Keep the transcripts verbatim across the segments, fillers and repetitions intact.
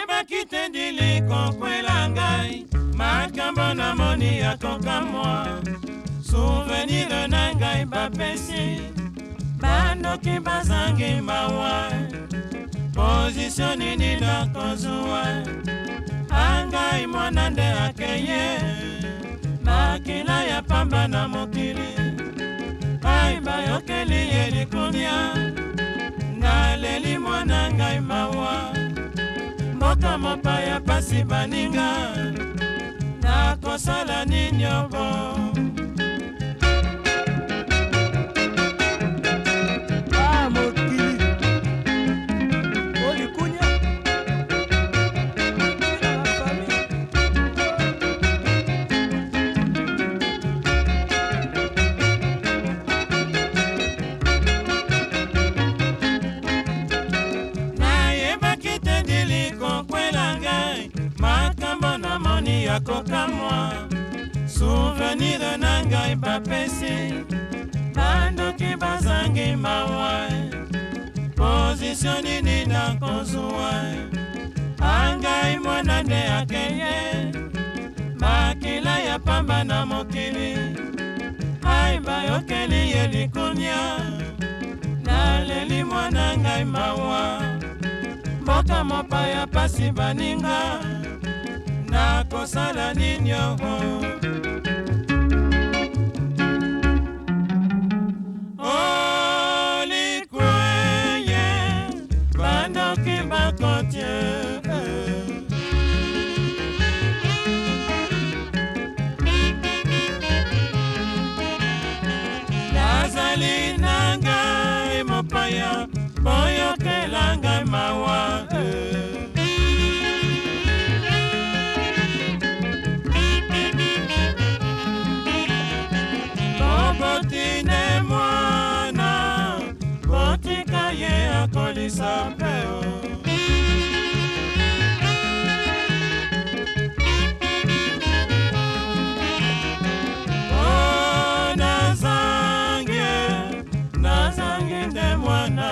nayebaki te diliko kwela ngai makambo namoni yakokamwa souvenir na ngai bapesi bandoki bazangi mawa position nini nakozwa angai mwana nde akeye makila ya pamba na mokili ai bayokeli ye likunia naleli mwana ngai mawa mboka mopaya pasi baninga nakosala nini obo yakokamwa souvenir na ngai bapesi bandoki bazangi mawa position nini nakozwa angai mwana nde akeye makila ya pamba na mokili ai bayokeli ye likunia naleli mwana ngai mawa mboka mopaya pasi baninga nakosala nini oho olikweye bandoki bakotie nazali na ngai mopaya boyokela ngai mawa botine mwana botika ye akolisa peo o nazange nazange nde mwana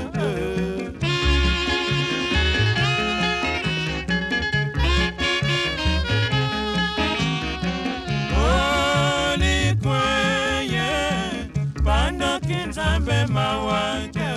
Nzambe mawake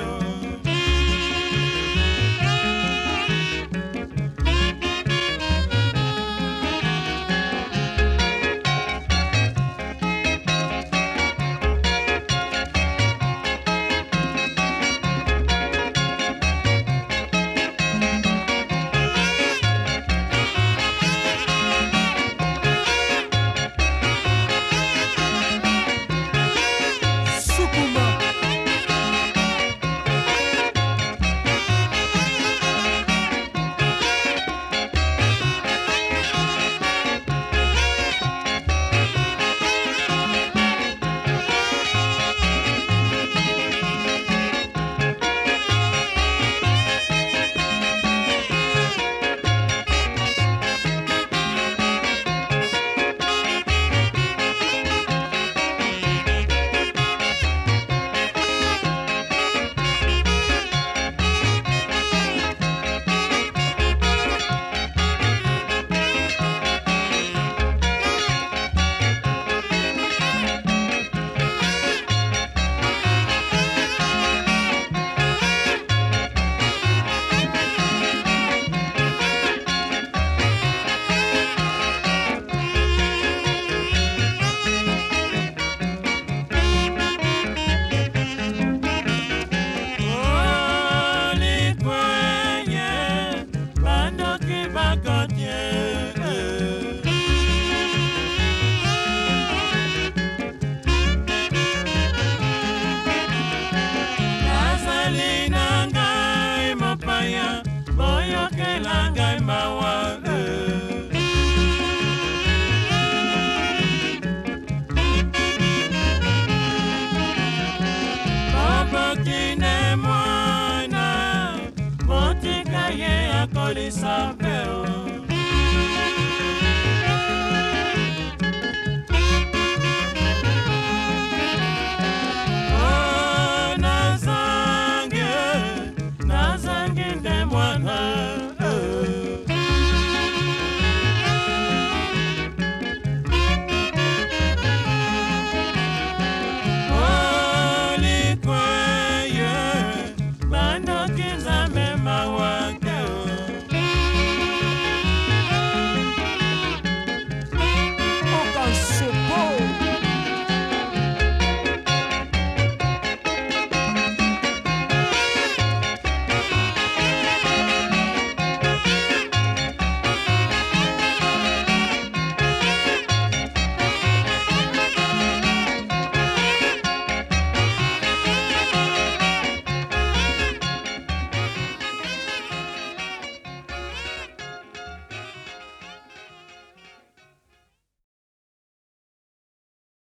Polisa peo Oh nazange Nazange nde mwana